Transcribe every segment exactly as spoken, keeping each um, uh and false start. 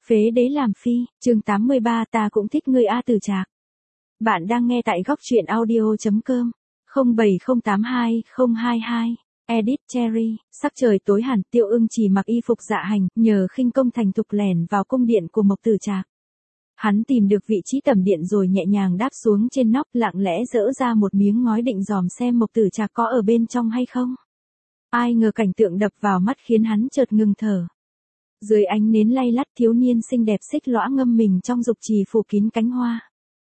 Phế đế làm phi, chương tám mươi ba ta cũng thích ngươi A Từ Trạc. Bạn đang nghe tại góc truyện audio.com, không bảy không tám hai không hai hai, edit Cherry, sắc trời tối hẳn Tiêu Ưng chỉ mặc y phục dạ hành, nhờ khinh công thành thục lẻn vào cung điện của Mộc Tử Trạc. Hắn tìm được vị trí tầm điện rồi nhẹ nhàng đáp xuống trên nóc, lặng lẽ dỡ ra một miếng ngói định dòm xem Mộc Tử Trạc có ở bên trong hay không. Ai ngờ cảnh tượng đập vào mắt khiến hắn chợt ngừng thở. Dưới ánh nến lay lắt, thiếu niên xinh đẹp xích lõa ngâm mình trong dục trì phủ kín cánh hoa.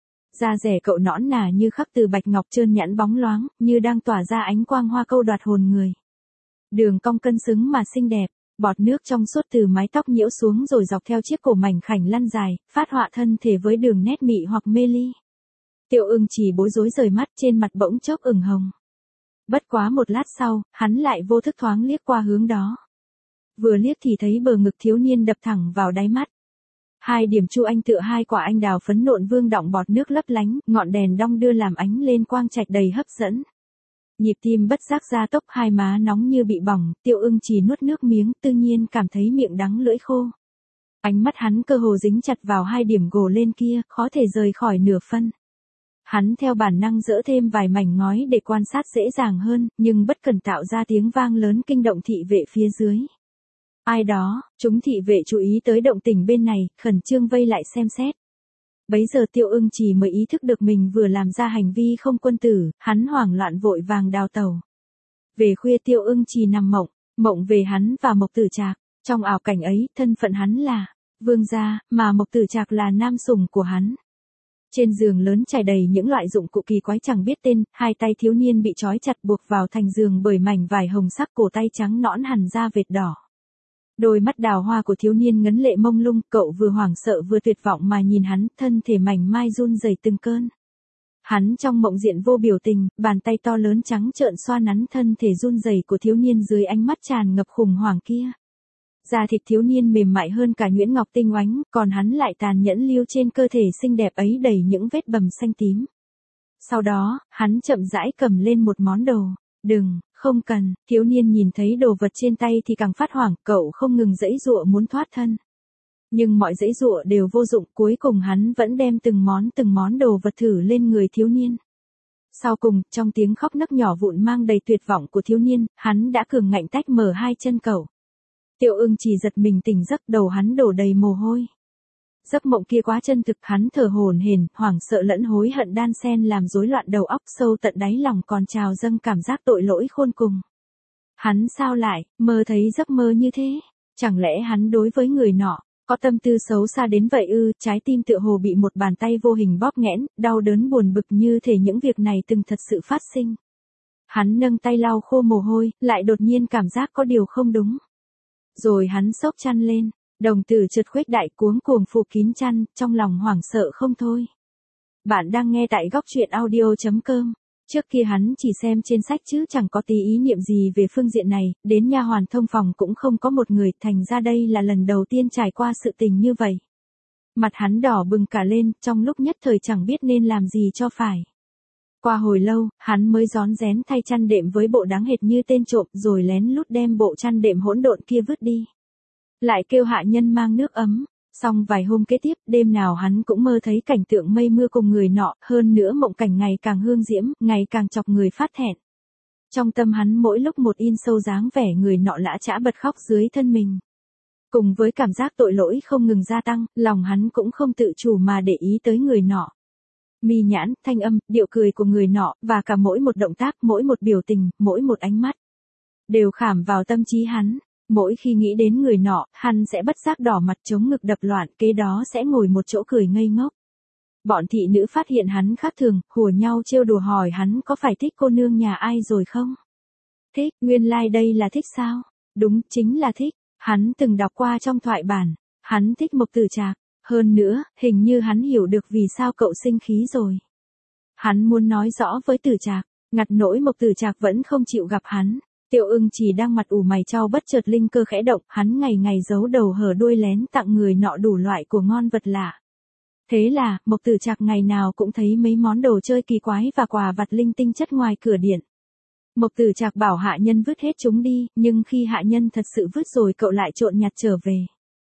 Da rẻ cậu nõn nà như khắc từ bạch ngọc trơn nhẵn bóng loáng, như đang tỏa ra ánh quang hoa câu đoạt hồn người. Đường cong cân xứng mà xinh đẹp, bọt nước trong suốt từ mái tóc nhiễu xuống rồi dọc theo chiếc cổ mảnh khảnh lăn dài, phát họa thân thể với đường nét mị hoặc mê ly. Tiêu Ưng chỉ bối rối rời mắt, trên mặt bỗng chốc ửng hồng. Bất quá một lát sau, hắn lại vô thức thoáng liếc qua hướng đó. Vừa liếc thì thấy bờ ngực thiếu niên đập thẳng vào đáy mắt. Hai điểm chu anh tựa hai quả anh đào phấn nộn vương đọng bọt nước lấp lánh, ngọn đèn đong đưa làm ánh lên quang trạch đầy hấp dẫn. Nhịp tim bất giác gia tốc, hai má nóng như bị bỏng, Tiêu Ưng chỉ nuốt nước miếng, tự nhiên cảm thấy miệng đắng lưỡi khô. Ánh mắt hắn cơ hồ dính chặt vào hai điểm gồ lên kia, khó thể rời khỏi nửa phân. Hắn theo bản năng dỡ thêm vài mảnh ngói để quan sát dễ dàng hơn, nhưng bất cần tạo ra tiếng vang lớn kinh động thị vệ phía dưới. Ai đó, chúng thị vệ chú ý tới động tĩnh bên này, khẩn trương vây lại xem xét. Bấy giờ Tiêu Ưng chỉ mới ý thức được mình vừa làm ra hành vi không quân tử, hắn hoảng loạn vội vàng đào tẩu. Về khuya Tiêu Ưng chỉ nằm mộng, mộng về hắn và Mộc Tử Trạc. Trong ảo cảnh ấy, thân phận hắn là vương gia, mà Mộc Tử Trạc là nam sủng của hắn. Trên giường lớn trải đầy những loại dụng cụ kỳ quái chẳng biết tên, hai tay thiếu niên bị trói chặt buộc vào thành giường bởi mảnh vải hồng sắc, cổ tay trắng nõn hằn ra vệt đỏ. Đôi mắt đào hoa của thiếu niên ngấn lệ mông lung, cậu vừa hoảng sợ vừa tuyệt vọng mà nhìn hắn, thân thể mảnh mai run rẩy từng cơn. Hắn trong mộng diện vô biểu tình, bàn tay to lớn trắng trợn xoa nắn thân thể run rẩy của thiếu niên dưới ánh mắt tràn ngập khủng hoảng kia. Da thịt thiếu niên mềm mại hơn cả nhuyễn ngọc tinh oánh, còn hắn lại tàn nhẫn lưu trên cơ thể xinh đẹp ấy đầy những vết bầm xanh tím. Sau đó, hắn chậm rãi cầm lên một món đồ. Đừng, không cần, thiếu niên nhìn thấy đồ vật trên tay thì càng phát hoảng, cậu không ngừng giãy giụa muốn thoát thân. Nhưng mọi giãy giụa đều vô dụng, cuối cùng hắn vẫn đem từng món từng món đồ vật thử lên người thiếu niên. Sau cùng, trong tiếng khóc nấc nhỏ vụn mang đầy tuyệt vọng của thiếu niên, hắn đã cường ngạnh tách mở hai chân cậu. Tiêu Ưng chỉ giật mình tỉnh giấc, đầu hắn đổ đầy mồ hôi. Giấc mộng kia quá chân thực, hắn thở hổn hển, hoảng sợ lẫn hối hận đan xen làm rối loạn đầu óc, sâu tận đáy lòng còn trào dâng cảm giác tội lỗi khôn cùng. Hắn sao lại mơ thấy giấc mơ như thế? Chẳng lẽ hắn đối với người nọ có tâm tư xấu xa đến vậy ư? Trái tim tựa hồ bị một bàn tay vô hình bóp nghẽn, đau đớn buồn bực như thể những việc này từng thật sự phát sinh. Hắn nâng tay lau khô mồ hôi, lại đột nhiên cảm giác có điều không đúng. Rồi hắn xốc chăn lên. Đồng tử chợt khuếch đại cuống cuồng phủ kín chăn, trong lòng hoảng sợ không thôi. Bạn đang nghe tại góc truyện audio.com. Trước kia hắn chỉ xem trên sách chứ chẳng có tí ý niệm gì về phương diện này, đến nha hoàn thông phòng cũng không có một người, thành ra đây là lần đầu tiên trải qua sự tình như vậy. Mặt hắn đỏ bừng cả lên, trong lúc nhất thời chẳng biết nên làm gì cho phải. Qua hồi lâu, hắn mới rón rén thay chăn đệm với bộ đáng hệt như tên trộm, rồi lén lút đem bộ chăn đệm hỗn độn kia vứt đi. Lại kêu hạ nhân mang nước ấm. Xong vài hôm kế tiếp, đêm nào hắn cũng mơ thấy cảnh tượng mây mưa cùng người nọ, hơn nữa mộng cảnh ngày càng hương diễm, ngày càng chọc người phát thẹn. Trong tâm hắn mỗi lúc một in sâu dáng vẻ người nọ lã chã bật khóc dưới thân mình. Cùng với cảm giác tội lỗi không ngừng gia tăng, lòng hắn cũng không tự chủ mà để ý tới người nọ. Mi nhãn, thanh âm, điệu cười của người nọ, và cả mỗi một động tác, mỗi một biểu tình, mỗi một ánh mắt, đều khảm vào tâm trí hắn. Mỗi khi nghĩ đến người nọ, hắn sẽ bất giác đỏ mặt chống ngực đập loạn, kế đó sẽ ngồi một chỗ cười ngây ngốc. Bọn thị nữ phát hiện hắn khác thường, hùa nhau trêu đùa hỏi hắn có phải thích cô nương nhà ai rồi không? Thích, nguyên lai like đây là thích sao? Đúng, chính là thích. Hắn từng đọc qua trong thoại bản, hắn thích Mộc Tử Trạc. Hơn nữa, hình như hắn hiểu được vì sao cậu sinh khí rồi. Hắn muốn nói rõ với Tử Trạc, ngặt nỗi Mộc Tử Trạc vẫn không chịu gặp hắn. Tiêu Ưng chỉ đang mặt ủ mày chau bất chợt linh cơ khẽ động, hắn ngày ngày giấu đầu hở đuôi lén tặng người nọ đủ loại của ngon vật lạ. Thế là, Mộc Tử Trạc ngày nào cũng thấy mấy món đồ chơi kỳ quái và quà vặt linh tinh chất ngoài cửa điện. Mộc Tử Trạc bảo hạ nhân vứt hết chúng đi, nhưng khi hạ nhân thật sự vứt rồi cậu lại trộn nhặt trở về.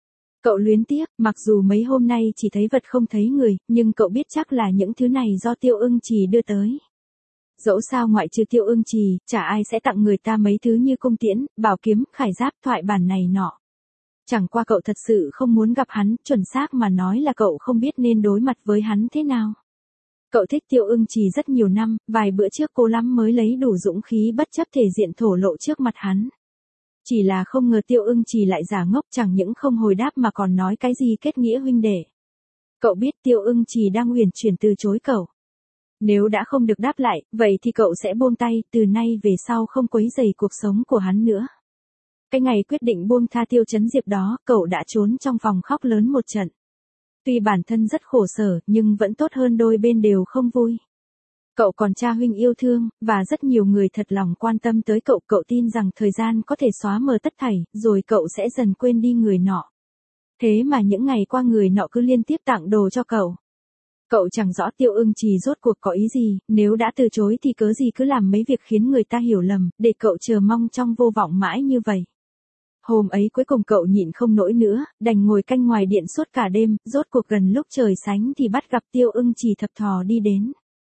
Cậu luyến tiếc, mặc dù mấy hôm nay chỉ thấy vật không thấy người, nhưng cậu biết chắc là những thứ này do Tiêu Ưng Trì đưa tới. Dẫu sao ngoại trừ Tiêu Ưng Trì, chả ai sẽ tặng người ta mấy thứ như cung tiễn, bảo kiếm, khải giáp, thoại bản này nọ. Chẳng qua cậu thật sự không muốn gặp hắn, chuẩn xác mà nói là cậu không biết nên đối mặt với hắn thế nào. Cậu thích Tiêu Ưng Trì rất nhiều năm, vài bữa trước cô lắm mới lấy đủ dũng khí bất chấp thể diện thổ lộ trước mặt hắn. Chỉ là không ngờ Tiêu Ưng Trì lại giả ngốc, chẳng những không hồi đáp mà còn nói cái gì kết nghĩa huynh đệ. Cậu biết Tiêu Ưng Trì đang uyển chuyển từ chối cậu. Nếu đã không được đáp lại, vậy thì cậu sẽ buông tay, từ nay về sau không quấy rầy cuộc sống của hắn nữa. Cái ngày quyết định buông tha Tiêu Chấn Diệp đó, cậu đã trốn trong phòng khóc lớn một trận. Tuy bản thân rất khổ sở, nhưng vẫn tốt hơn đôi bên đều không vui. Cậu còn cha huynh yêu thương, và rất nhiều người thật lòng quan tâm tới cậu. Cậu tin rằng thời gian có thể xóa mờ tất thảy, rồi cậu sẽ dần quên đi người nọ. Thế mà những ngày qua người nọ cứ liên tiếp tặng đồ cho cậu. Cậu chẳng rõ Tiêu Ưng Trì rốt cuộc có ý gì, nếu đã từ chối thì cớ gì cứ làm mấy việc khiến người ta hiểu lầm, để cậu chờ mong trong vô vọng mãi như vậy. Hôm ấy cuối cùng cậu nhịn không nổi nữa, đành ngồi canh ngoài điện suốt cả đêm, rốt cuộc gần lúc trời sánh thì bắt gặp Tiêu Ưng Trì thập thò đi đến.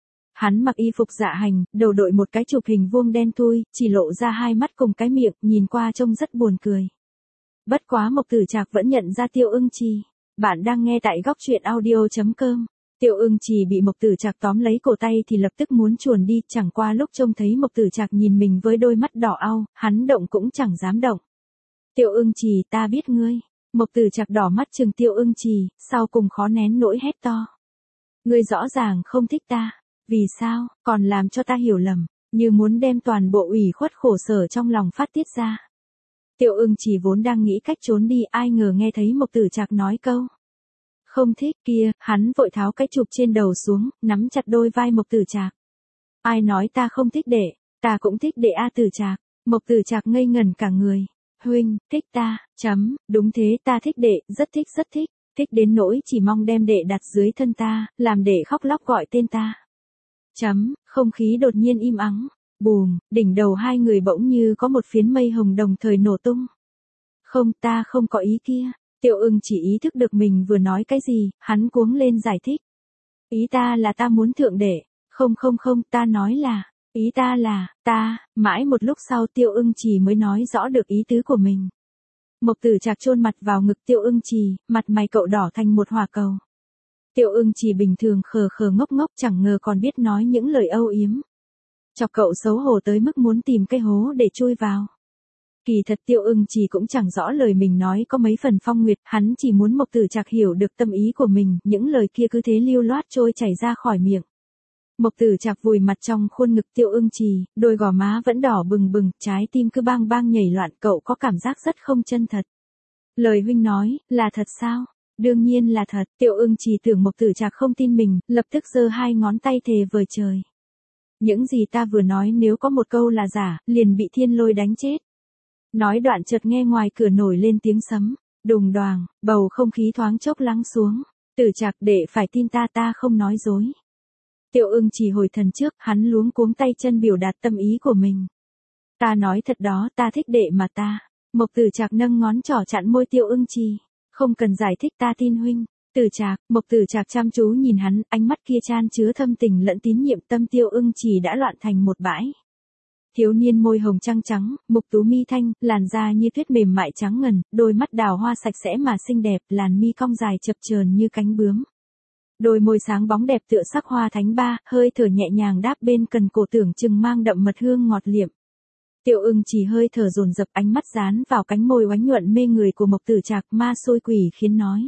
Hắn mặc y phục dạ hành, đầu đội một cái chụp hình vuông đen thui, chỉ lộ ra hai mắt cùng cái miệng, nhìn qua trông rất buồn cười. Bất quá Mộc Tử Trạc vẫn nhận ra Tiêu Ưng Trì. Bạn đang nghe tại góc truyện audio chấm com. Tiêu Ưng Trì bị Mộc Tử Trạc tóm lấy cổ tay thì lập tức muốn chuồn đi, chẳng qua lúc trông thấy Mộc Tử Trạc nhìn mình với đôi mắt đỏ au, hắn động cũng chẳng dám động. Tiêu Ưng Trì, ta biết ngươi. Mộc Tử Trạc đỏ mắt trừng Tiêu Ưng Trì, sau cùng khó nén nỗi hét to. Ngươi rõ ràng không thích ta. Vì sao, còn làm cho ta hiểu lầm, như muốn đem toàn bộ ủy khuất khổ sở trong lòng phát tiết ra. Tiêu Ưng Trì vốn đang nghĩ cách trốn đi, ai ngờ nghe thấy Mộc Tử Trạc nói câu không thích kia, hắn vội tháo cái chụp trên đầu xuống, nắm chặt đôi vai Mộc Tử Trạc. Ai nói ta không thích đệ, ta cũng thích đệ a Tử Trạc. Mộc Tử Trạc ngây ngẩn cả người. Huynh, thích ta, chấm, đúng thế, ta thích đệ, rất thích rất thích, thích đến nỗi chỉ mong đem đệ đặt dưới thân ta, làm đệ khóc lóc gọi tên ta. Chấm, không khí đột nhiên im ắng, bùm, đỉnh đầu hai người bỗng như có một phiến mây hồng đồng thời nổ tung. Không, ta không có ý kia. Tiêu Ưng chỉ ý thức được mình vừa nói cái gì, hắn cuống lên giải thích. Ý ta là ta muốn thượng đệ, không không không, ta nói là, ý ta là, ta, mãi một lúc sau Tiêu Ưng Trì mới nói rõ được ý tứ của mình. Mộc Tử Trạc chôn mặt vào ngực Tiêu Ưng Trì, mặt mày cậu đỏ thành một hỏa cầu. Tiêu Ưng Trì bình thường khờ khờ ngốc ngốc chẳng ngờ còn biết nói những lời âu yếm. Chọc cậu xấu hổ tới mức muốn tìm cái hố để chui vào. Kỳ thật Tiêu Ưng Trì cũng chẳng rõ lời mình nói có mấy phần phong nguyệt, hắn chỉ muốn Mộc Tử Trạc hiểu được tâm ý của mình, những lời kia cứ thế lưu loát trôi chảy ra khỏi miệng. Mộc Tử Trạc vùi mặt trong khuôn ngực Tiêu Ưng Trì, đôi gò má vẫn đỏ bừng bừng, trái tim cứ bang bang nhảy loạn, cậu có cảm giác rất không chân thật. Lời huynh nói, là thật sao? Đương nhiên là thật. Tiêu Ưng Trì tưởng Mộc Tử Trạc không tin mình, lập tức giơ hai ngón tay thề vời trời. Những gì ta vừa nói nếu có một câu là giả, liền bị thiên lôi đánh chết. Nói đoạn chợt nghe ngoài cửa nổi lên tiếng sấm, đùng đoàng, bầu không khí thoáng chốc lắng xuống. Tử Trạc, đệ phải tin ta, ta không nói dối. Tiêu Ưng Trì hồi thần trước, hắn luống cuống tay chân biểu đạt tâm ý của mình. Ta nói thật đó, ta thích đệ mà ta. Mộc Tử Trạc nâng ngón trỏ chặn môi Tiêu Ưng Trì. Không cần giải thích, ta tin huynh. Tử Trạc, Mộc Tử Trạc chăm chú nhìn hắn, ánh mắt kia chan chứa thâm tình lẫn tín nhiệm. Tâm Tiêu Ưng Trì đã loạn thành một bãi. Thiếu niên môi hồng trăng trắng, mục tú mi thanh, làn da như tuyết mềm mại trắng ngần, đôi mắt đào hoa sạch sẽ mà xinh đẹp, làn mi cong dài chập chờn như cánh bướm. Đôi môi sáng bóng đẹp tựa sắc hoa thánh ba, hơi thở nhẹ nhàng đáp bên cần cổ tưởng chừng mang đậm mật hương ngọt liệm. Tiêu Ưng chỉ hơi thở dồn dập, ánh mắt dán vào cánh môi oánh nhuận mê người của Mộc Tử Trạc, ma xôi quỷ khiến nói.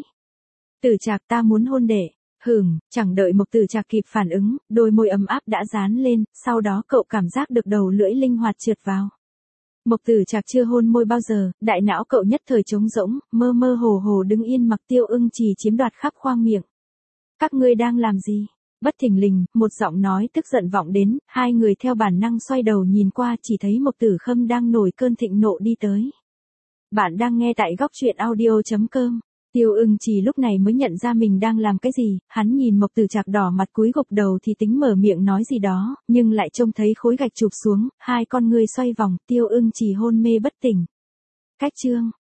Tử Trạc, ta muốn hôn đệ. Hửng, chẳng đợi Mộc Tử Trạc kịp phản ứng, đôi môi ấm áp đã dán lên, sau đó cậu cảm giác được đầu lưỡi linh hoạt trượt vào. Mộc Tử Trạc chưa hôn môi bao giờ, đại não cậu nhất thời trống rỗng, mơ mơ hồ hồ đứng yên mặc Tiêu Ưng Trì chiếm đoạt khắp khoang miệng. Các ngươi đang làm gì? Bất thình lình, một giọng nói tức giận vọng đến, hai người theo bản năng xoay đầu nhìn qua, chỉ thấy Mộc Tử Khâm đang nổi cơn thịnh nộ đi tới. Bạn đang nghe tại góc truyện audio chấm com. Tiêu Ưng Trì lúc này mới nhận ra mình đang làm cái gì, hắn nhìn Mộc Tử Trạc đỏ mặt cúi gục đầu thì tính mở miệng nói gì đó, nhưng lại trông thấy khối gạch chụp xuống, hai con ngươi xoay vòng, Tiêu Ưng Trì hôn mê bất tỉnh. Cách chương